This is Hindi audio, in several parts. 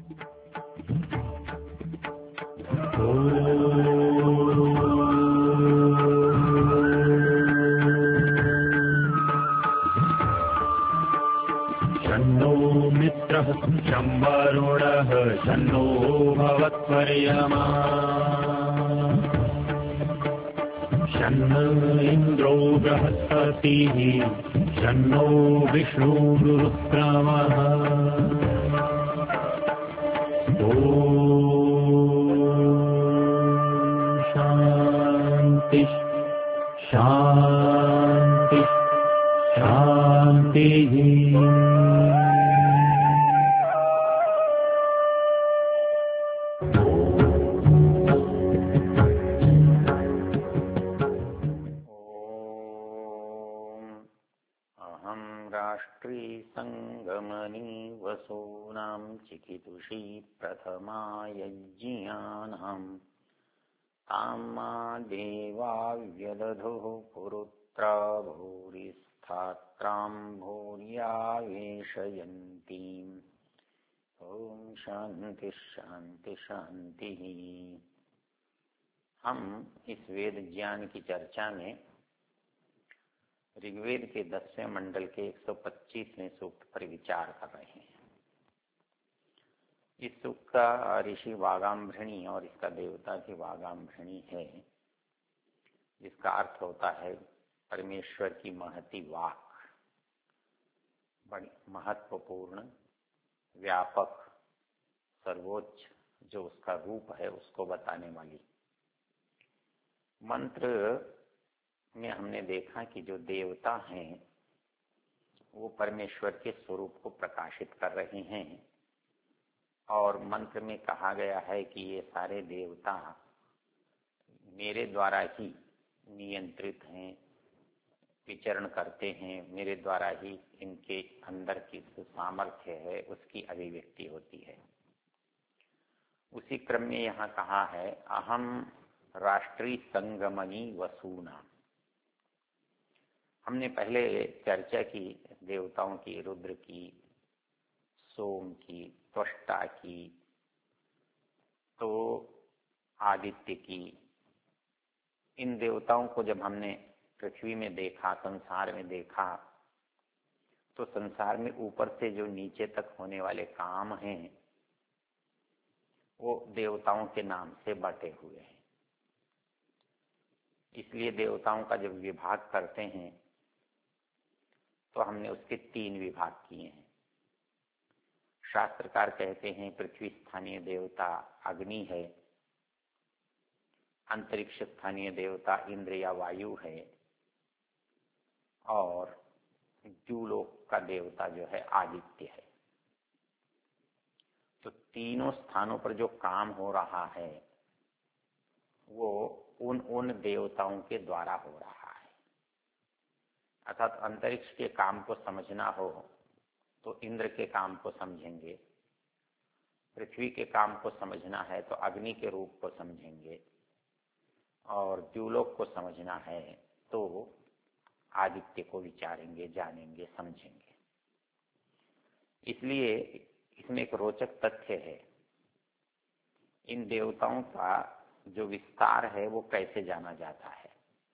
शन्नो मित्रः शं वरुणः शन्नो भवत्वर्यमा शन्न इन्द्रो बृहस्पतिः शन्नो विष्णुरुक्रमः शांति शांति शांति। वसूनां चिकितुषी प्रथमा यज्ञियानां तामा देवा व्यदधुः पुरुत्रा भूरिस्थात्रां भूर्यावेशयन्तीम्। ओम शांति शांति शांति। हम इस वेद ज्ञान की चर्चा में ऋग्वेद के 10वें मंडल के 125वें सूक्त पर विचार कर रहे हैं। इस सूक्त का ऋषि वागाम्भृणी और इसका देवता भी वागाम्भृणी है, जिसका अर्थ होता है परमेश्वर की महती वाक, बड़ी महत्वपूर्ण, व्यापक, सर्वोच्च जो उसका रूप है उसको बताने वाली। मंत्र में हमने देखा कि जो देवता हैं वो परमेश्वर के स्वरूप को प्रकाशित कर रहे हैं, और मंत्र में कहा गया है कि ये सारे देवता मेरे द्वारा ही नियंत्रित हैं, विचरण करते हैं, मेरे द्वारा ही इनके अंदर की सामर्थ्य है उसकी अभिव्यक्ति होती है। उसी क्रम में यहाँ कहा है अहम राष्ट्रीय संगमनी वसूना। हमने पहले चर्चा की देवताओं की, रुद्र की, सोम की, त्वष्टा की, तो आदित्य की। इन देवताओं को जब हमने पृथ्वी में देखा, संसार में देखा, तो संसार में ऊपर से जो नीचे तक होने वाले काम हैं वो देवताओं के नाम से बटे हुए हैं। इसलिए देवताओं का जब विभाग करते हैं तो हमने उसके 3 विभाग किए हैं। शास्त्रकार कहते हैं पृथ्वी स्थानीय देवता अग्नि है, अंतरिक्ष स्थानीय देवता इंद्र या वायु है, और द्युलोक का देवता जो है आदित्य है। तो तीनों स्थानों पर जो काम हो रहा है वो उन देवताओं के द्वारा हो रहा है। अर्थात अंतरिक्ष के काम को समझना हो तो इंद्र के काम को समझेंगे, पृथ्वी के काम को समझना है तो अग्नि के रूप को समझेंगे, और द्युलोक को समझना है तो आदित्य को विचारेंगे, जानेंगे, समझेंगे। इसलिए इसमें एक रोचक तथ्य है, इन देवताओं का जो विस्तार है वो कैसे जाना जाता है।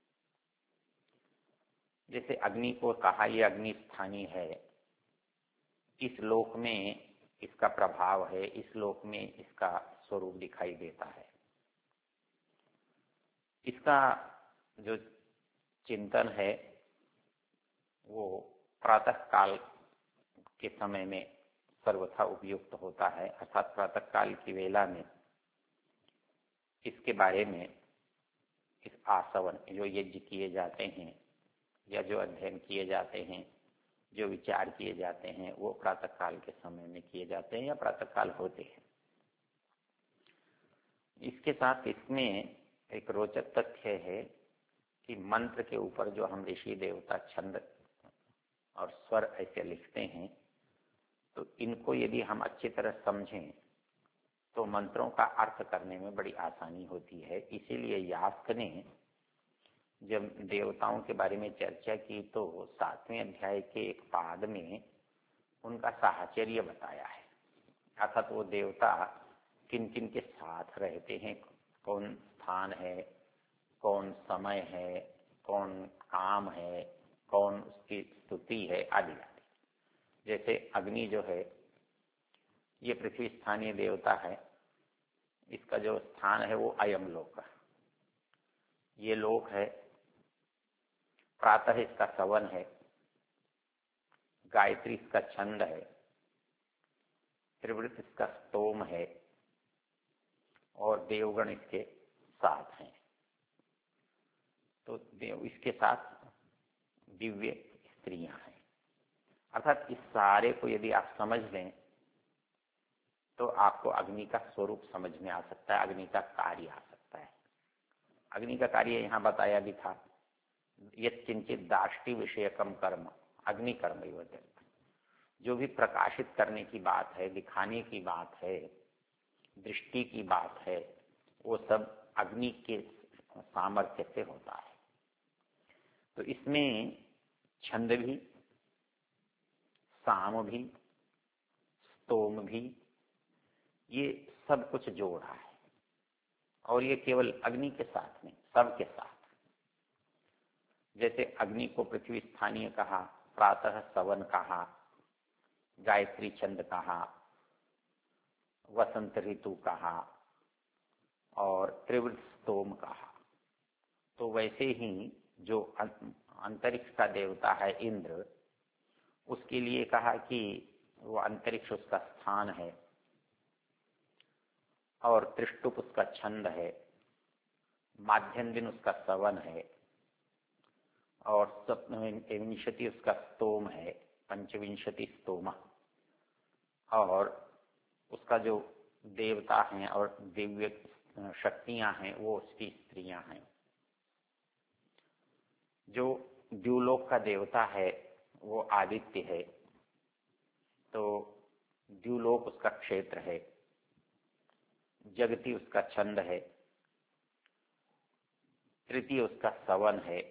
जैसे अग्नि को कहा ये अग्नि स्थानीय है, इस लोक में इसका प्रभाव है, इस लोक में इसका स्वरूप दिखाई देता है। इसका जो चिंतन है वो प्रातः काल के समय में सर्वथा उपयुक्त होता है। अर्थात प्रातः काल की वेला में इसके बारे में, इस आसवन जो यज्ञ किए जाते हैं या जो अध्ययन किए जाते हैं, जो विचार किए जाते हैं, वो प्रातः काल के समय में किए जाते हैं या प्रातः काल होते हैं। इसके साथ इसमें एक रोचक तथ्य है कि मंत्र के ऊपर जो हम ऋषि देवता छंद और स्वर ऐसे लिखते हैं, तो इनको यदि हम अच्छी तरह समझें तो मंत्रों का अर्थ करने में बड़ी आसानी होती है। इसीलिए यास्क ने जब देवताओं के बारे में चर्चा की तो 7वें अध्याय के एक पाद में उनका साहचर्य बताया है। अर्थात वो देवता किन किन के साथ रहते हैं, कौन स्थान है, कौन समय है, कौन काम है, कौन उसकी स्तुति है, आदि आदि। जैसे अग्नि जो है ये पृथ्वी स्थानीय देवता है, इसका जो स्थान है वो अयम लोक है। ये लोक है, प्रातः इसका सवन है, गायत्री इसका छंद है, त्रिवृत इसका स्तोम है और देवगण इसके साथ हैं। तो देव इसके साथ दिव्य स्त्रियां हैं। अर्थात इस सारे को यदि आप समझ लें तो आपको अग्नि का स्वरूप समझ में आ सकता है, अग्नि का कार्य आ सकता है। अग्नि का कार्य यहाँ बताया भी था, यत् किंचित दाष्टि विषयकम कर्म अग्नि कर्म ही वजह। जो भी प्रकाशित करने की बात है, दिखाने की बात है, दृष्टि की बात है, वो सब अग्नि के सामर्थ्य से होता है। तो इसमें छंद भी, साम भी, स्तोम भी, ये सब कुछ जोड़ा है। और ये केवल अग्नि के साथ नहीं, सबके साथ। जैसे अग्नि को पृथ्वी स्थानीय कहा, प्रातः सवन कहा, गायत्री छंद कहा, वसंत ऋतु कहा और त्रिवृत स्तोम कहा। तो वैसे ही जो अंतरिक्ष का देवता है इंद्र, उसके लिए कहा कि वो अंतरिक्ष उसका स्थान है और त्रिष्टुप उसका छंद है, माध्यम दिन उसका सवन है और सप्तविंशति उसका स्तोम है, पंचविंशति स्तोम, और उसका जो देवता हैं और दिव्य शक्तियां हैं वो उसकी स्त्रियां हैं। जो द्युलोक का देवता है वो आदित्य है, तो द्युलोक उसका क्षेत्र है, जगति उसका छंद है, तृतीय उसका सवन है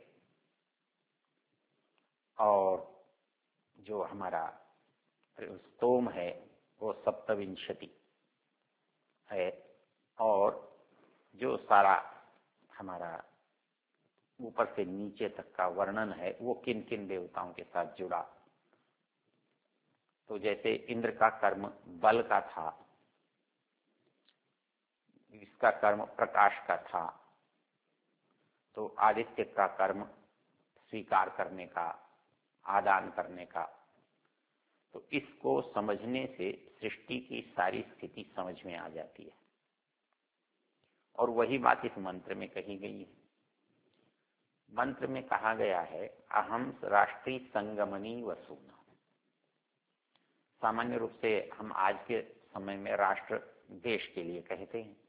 और जो हमारा स्तोम है वो सप्तविंशति है। और जो सारा हमारा ऊपर से नीचे तक का वर्णन है वो किन किन देवताओं के साथ जुड़ा। तो जैसे इंद्र का कर्म बल का था, इसका कर्म प्रकाश का था, तो आदित्य का कर्म स्वीकार करने का, आदान करने का। तो इसको समझने से सृष्टि की सारी स्थिति समझ में आ जाती है। और वही बात इस मंत्र में कही गई है। मंत्र में कहा गया है अहम राष्ट्रीय संगमनी वसूना। सामान्य रूप से हम आज के समय में राष्ट्र देश के लिए कहते हैं,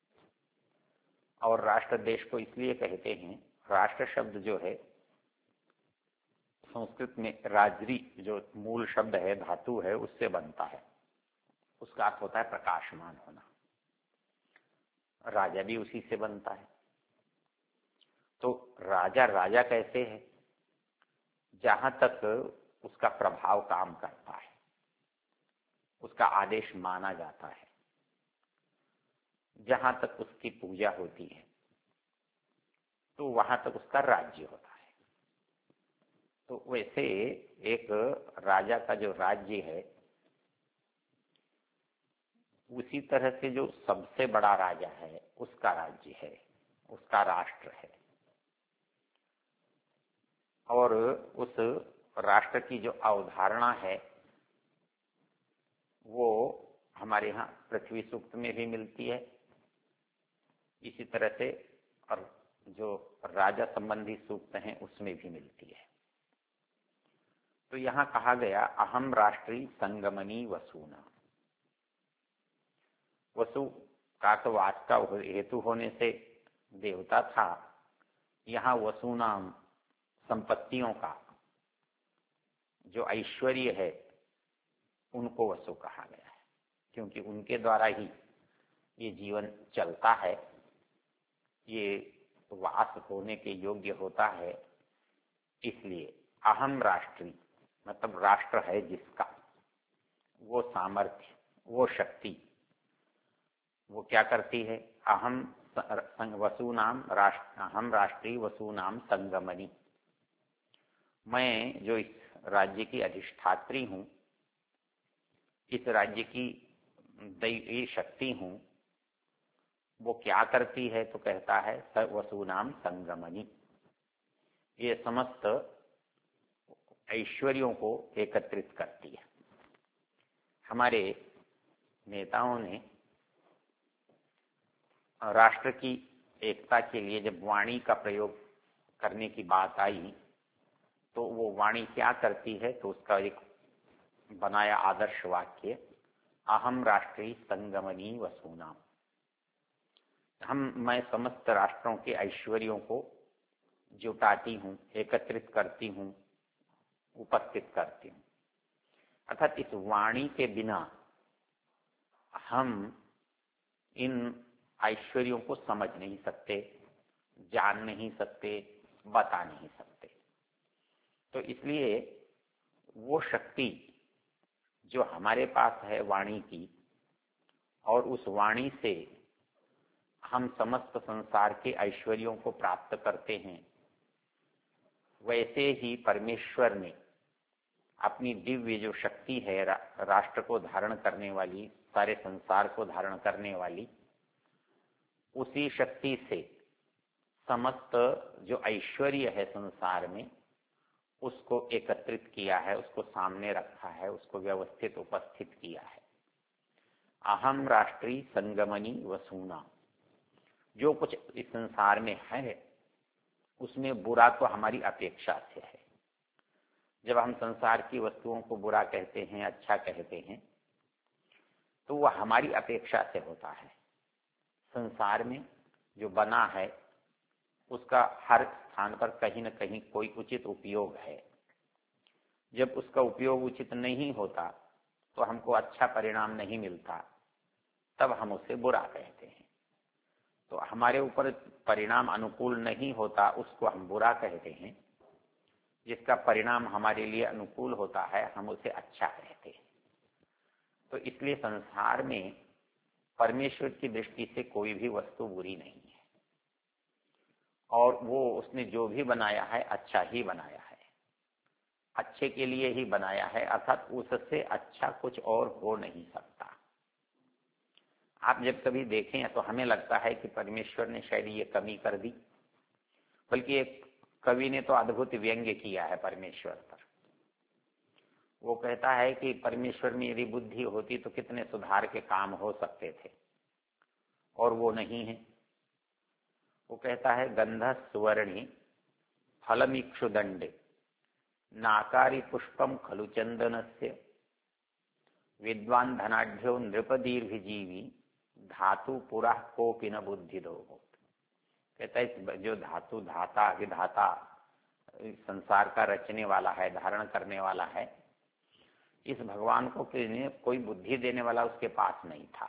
और राष्ट्र देश को इसलिए कहते हैं, राष्ट्र शब्द जो है संस्कृत में राजरी जो मूल शब्द है, धातु है, उससे बनता है। उसका अर्थ होता है प्रकाशमान होना। राजा भी उसी से बनता है। तो राजा राजा कैसे है? जहां तक उसका प्रभाव काम करता है, उसका आदेश माना जाता है, जहां तक उसकी पूजा होती है, तो वहां तक उसका राज्य होता है। तो वैसे एक राजा का जो राज्य है, उसी तरह से जो सबसे बड़ा राजा है उसका राज्य है, उसका राष्ट्र है। और उस राष्ट्र की जो अवधारणा है वो हमारे यहाँ पृथ्वी सूक्त में भी मिलती है। इसी तरह से और जो राजा संबंधी सूक्त हैं उसमें भी मिलती है। तो यहाँ कहा गया अहम राष्ट्रीय संगमनी वसूना। वसु का तो वास का हेतु होने से देवता था। यहाँ वसुनाम संपत्तियों का जो ऐश्वर्य है उनको वसु कहा गया है, क्योंकि उनके द्वारा ही ये जीवन चलता है, ये वास होने के योग्य होता है। इसलिए अहम राष्ट्रीय मतलब राष्ट्र है जिसका, वो सामर्थ्य, वो शक्ति वो क्या करती है? अहम वसूनाम अहम राष्ट्रीय वसूनाम संगमनी, मैं जो इस राज्य की अधिष्ठात्री हूँ, इस राज्य की दैवीय शक्ति हूँ, वो क्या करती है? तो कहता है वसूनाम संगमनी, ये समस्त ऐश्वर्यों को एकत्रित करती है। हमारे नेताओं ने राष्ट्र की एकता के लिए जब वाणी का प्रयोग करने की बात आई तो वो वाणी क्या करती है? तो उसका एक बनाया आदर्श वाक्य, अहम राष्ट्रीय संगमनी वसूनाम, मैं समस्त राष्ट्रों के ऐश्वर्यों को जुटाती हूँ, एकत्रित करती हूँ, उपस्थित करती हूँ। अर्थात इस वाणी के बिना हम इन ऐश्वर्यों को समझ नहीं सकते, जान नहीं सकते, बता नहीं सकते। तो इसलिए वो शक्ति जो हमारे पास है वाणी की, और उस वाणी से हम समस्त संसार के ऐश्वर्यों को प्राप्त करते हैं, वैसे ही परमेश्वर ने अपनी दिव्य जो शक्ति है राष्ट्र को धारण करने वाली, सारे संसार को धारण करने वाली, उसी शक्ति से समस्त जो ऐश्वर्य है संसार में उसको एकत्रित किया है, उसको सामने रखा है, उसको व्यवस्थित उपस्थित किया है। अहम राष्ट्रीय संगमनी वसूना, जो कुछ इस संसार में है उसमें बुरा तो हमारी अपेक्षा से है। जब हम संसार की वस्तुओं को बुरा कहते हैं, अच्छा कहते हैं, तो वह हमारी अपेक्षा से होता है। संसार में जो बना है उसका हर स्थान पर कहीं न कहीं कोई उचित उपयोग है। जब उसका उपयोग उचित नहीं होता तो हमको अच्छा परिणाम नहीं मिलता, तब हम उसे बुरा कहते हैं। तो हमारे ऊपर परिणाम अनुकूल नहीं होता उसको हम बुरा कहते हैं, जिसका परिणाम हमारे लिए अनुकूल होता है हम उसे अच्छा कहते हैं। तो इसलिए संसार में परमेश्वर की दृष्टि से कोई भी वस्तु बुरी नहीं है, और वो उसने जो भी बनाया है अच्छा ही बनाया है, अच्छे के लिए ही बनाया है, अर्थात उससे अच्छा कुछ और हो नहीं सकता। आप जब कभी देखें तो हमें लगता है कि परमेश्वर ने शायद ये कमी कर दी, बल्कि एक कवि ने तो अद्भुत व्यंग्य किया है परमेश्वर पर। वो कहता है कि परमेश्वर में यदि बुद्धि होती तो कितने सुधार के काम हो सकते थे, और वो नहीं है। वो कहता है गंध सुवर्णी फलमीक्षुदंडे नाकारी पुष्पम खलु चंदनस्य विद्वान धनाढ्यो नृपदीर्घजीवी धातु पुरा कोपि न बुद्धि दो। कहता है जो धातु धाता विधाता संसार का रचने वाला है, धारण करने वाला है, इस भगवान को कोई बुद्धि देने वाला उसके पास नहीं था।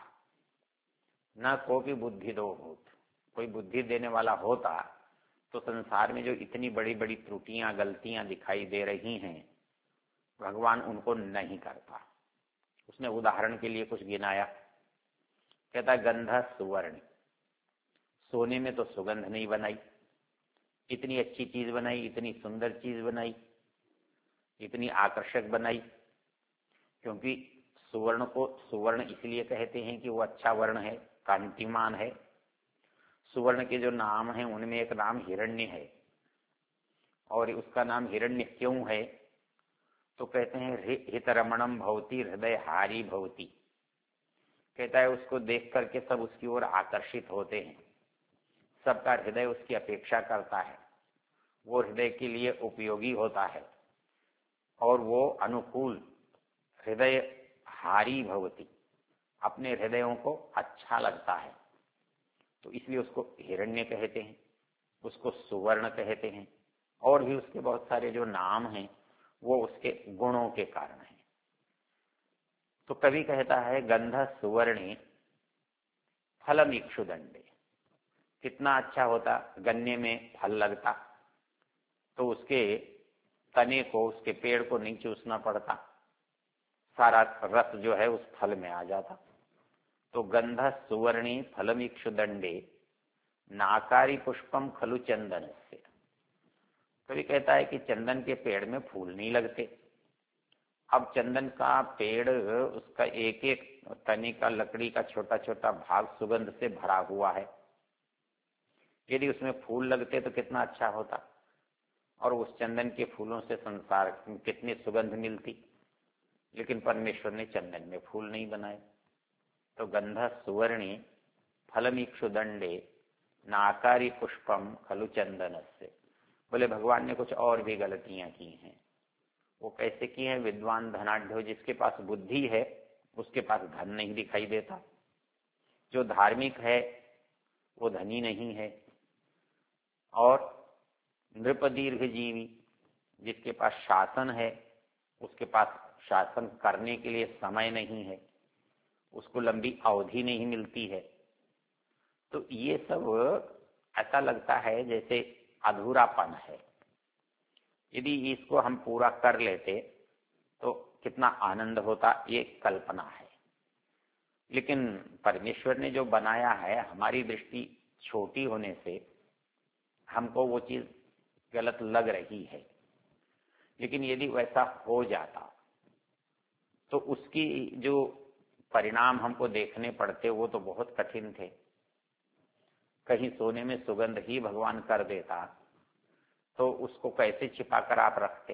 न कोपि बुद्धि दो भूत, कोई बुद्धि देने वाला होता तो संसार में जो इतनी बड़ी बड़ी त्रुटियां गलतियां दिखाई दे रही हैं, भगवान उनको नहीं करता। उसने उदाहरण के लिए कुछ गिनाया। कहता गंध सुवर्ण, सोने में तो सुगंध नहीं बनाई, इतनी अच्छी चीज बनाई, इतनी सुंदर चीज बनाई, इतनी आकर्षक बनाई, क्योंकि सुवर्ण को सुवर्ण इसलिए कहते हैं कि वो अच्छा वर्ण है, कांतिमान है। सुवर्ण के जो नाम हैं उनमें एक नाम हिरण्य है, और उसका नाम हिरण्य क्यों है? तो कहते हैं हितरमणम भवती हृदय हारी भवती। कहता है उसको देख करके सब उसकी ओर आकर्षित होते हैं, सबका हृदय उसकी अपेक्षा करता है, वो हृदय के लिए उपयोगी होता है, और वो अनुकूल हृदय हारी भवती, अपने हृदयों को अच्छा लगता है। तो इसलिए उसको हिरण्य कहते हैं, उसको सुवर्ण कहते हैं, और भी उसके बहुत सारे जो नाम हैं वो उसके गुणों के कारण है। तो कवि कहता है गंध सुवर्णी फलम इक्षुदंडे, कितना अच्छा होता गन्ने में फल लगता तो उसके तने को, उसके पेड़ को नहीं चूसना पड़ता, सारा रस जो है उस फल में आ जाता। तो गंध सुवर्णी फलमीक्षु दंडे नाकारी पुष्पम खलु चंदन से। कभी कहता है कि चंदन के पेड़ में फूल नहीं लगते। अब चंदन का पेड़, उसका एक एक तने का लकड़ी का छोटा छोटा भाग सुगंध से भरा हुआ है। यदि उसमें फूल लगते तो कितना अच्छा होता, और उस चंदन के फूलों से संसार कितनी सुगंध मिलती। लेकिन परमेश्वर ने चंदन में फूल नहीं बनाए। तो गंध सुवर्णी फलमीक्षु दंडे नाकारी पुष्पम खलु चंदन से। बोले भगवान ने कुछ और भी गलतियां की हैं। वो कैसे की हैं? विद्वान धनाढ्यो, जिसके पास बुद्धि है उसके पास धन नहीं दिखाई देता। जो धार्मिक है वो धनी नहीं है। और नृप दीर्घ जीवी, जिसके पास शासन है उसके पास शासन करने के लिए समय नहीं है, उसको लंबी अवधि नहीं मिलती है। तो ये सब ऐसा लगता है जैसे अधूरापन है। यदि इसको हम पूरा कर लेते तो कितना आनंद होता, ये कल्पना है। लेकिन परमेश्वर ने जो बनाया है, हमारी दृष्टि छोटी होने से हमको वो चीज गलत लग रही है। लेकिन यदि वैसा हो जाता तो उसकी जो परिणाम हमको देखने पड़ते वो तो बहुत कठिन थे। कहीं सोने में सुगंध ही भगवान कर देता तो उसको कैसे छिपा कर आप रखते?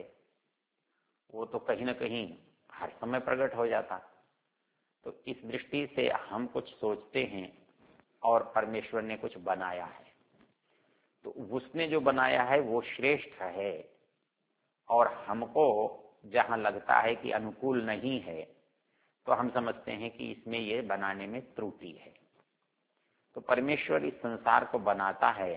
वो तो कहीं ना कहीं हर समय प्रकट हो जाता। तो इस दृष्टि से हम कुछ सोचते हैं और परमेश्वर ने कुछ बनाया है, तो उसने जो बनाया है वो श्रेष्ठ है, और हमको जहां लगता है कि अनुकूल नहीं है तो हम समझते हैं कि इसमें ये बनाने में त्रुटि है। तो परमेश्वर इस संसार को बनाता है,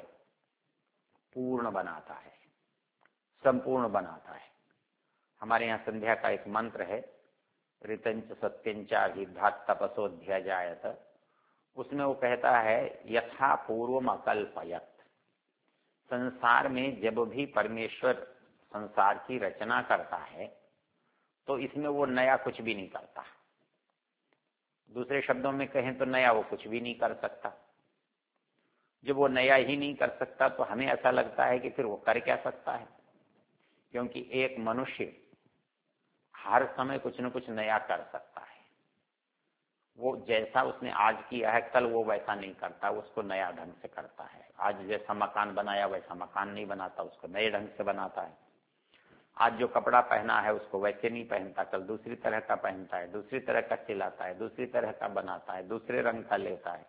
पूर्ण बनाता है, संपूर्ण बनाता है। हमारे यहाँ संध्या का एक मंत्र है, ऋतंच सत्यंचाभिधात तपसोऽध्याजायत। उसमें वो कहता है यथा पूर्वम अकल्पयत। संसार में जब भी परमेश्वर संसार की रचना करता है तो इसमें वो नया कुछ भी नहीं करता। दूसरे शब्दों में कहें तो नया वो कुछ भी नहीं कर सकता। जब वो नया ही नहीं कर सकता तो हमें ऐसा लगता है कि फिर वो कर क्या सकता है, क्योंकि एक मनुष्य हर समय कुछ न कुछ नया कर सकता है। वो जैसा उसने आज किया है कल वो वैसा नहीं करता, उसको नया ढंग से करता है। आज जैसा मकान बनाया वैसा मकान नहीं बनाता, उसको नए ढंग से बनाता है। आज जो कपड़ा पहना है उसको वैसे नहीं पहनता, कल दूसरी तरह का पहनता है, दूसरी तरह का सिलाता है, दूसरी तरह का बनाता है, दूसरे रंग का लेता है।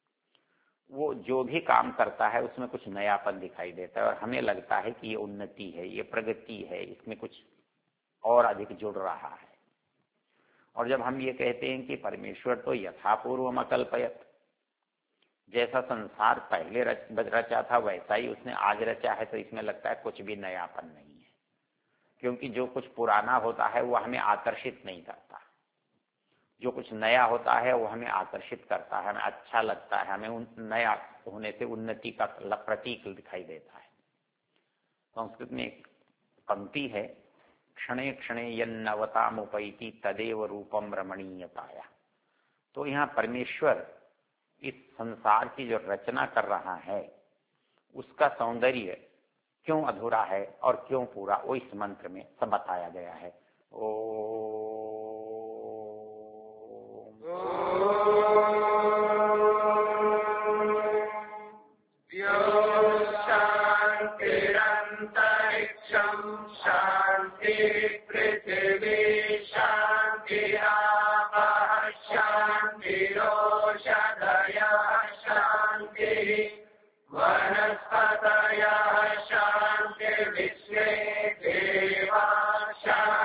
वो जो भी काम करता है उसमें कुछ नयापन दिखाई देता है और हमें लगता है कि ये उन्नति है, ये प्रगति है, इसमें कुछ और अधिक जुड़ रहा है। और जब हम ये कहते हैं कि परमेश्वर तो यथापूर्वम अकल्पयत, जैसा संसार पहले रचा था वैसा ही उसने आज रचा है, तो इसमें लगता है कुछ भी नयापन नहीं है। क्योंकि जो कुछ पुराना होता है वो हमें आकर्षित नहीं करता, जो कुछ नया होता है वो हमें आकर्षित करता है, हमें अच्छा लगता है, हमें नया होने से उन्नति का प्रतीक दिखाई देता है। संस्कृत में एक पंक्ति है, क्षणे क्षणे यन्नवतामुपैति तदेव रूपम रमणीयताया। तो यहाँ परमेश्वर इस संसार की जो रचना कर रहा है उसका सौंदर्य क्यों अधूरा है और क्यों पूरा, वो इस मंत्र में सब बताया गया है। शांति पृथ्वी शांति आपः शांतिरोषधयः शांति वनस्पतयः शांति विश्वे देवा शांति।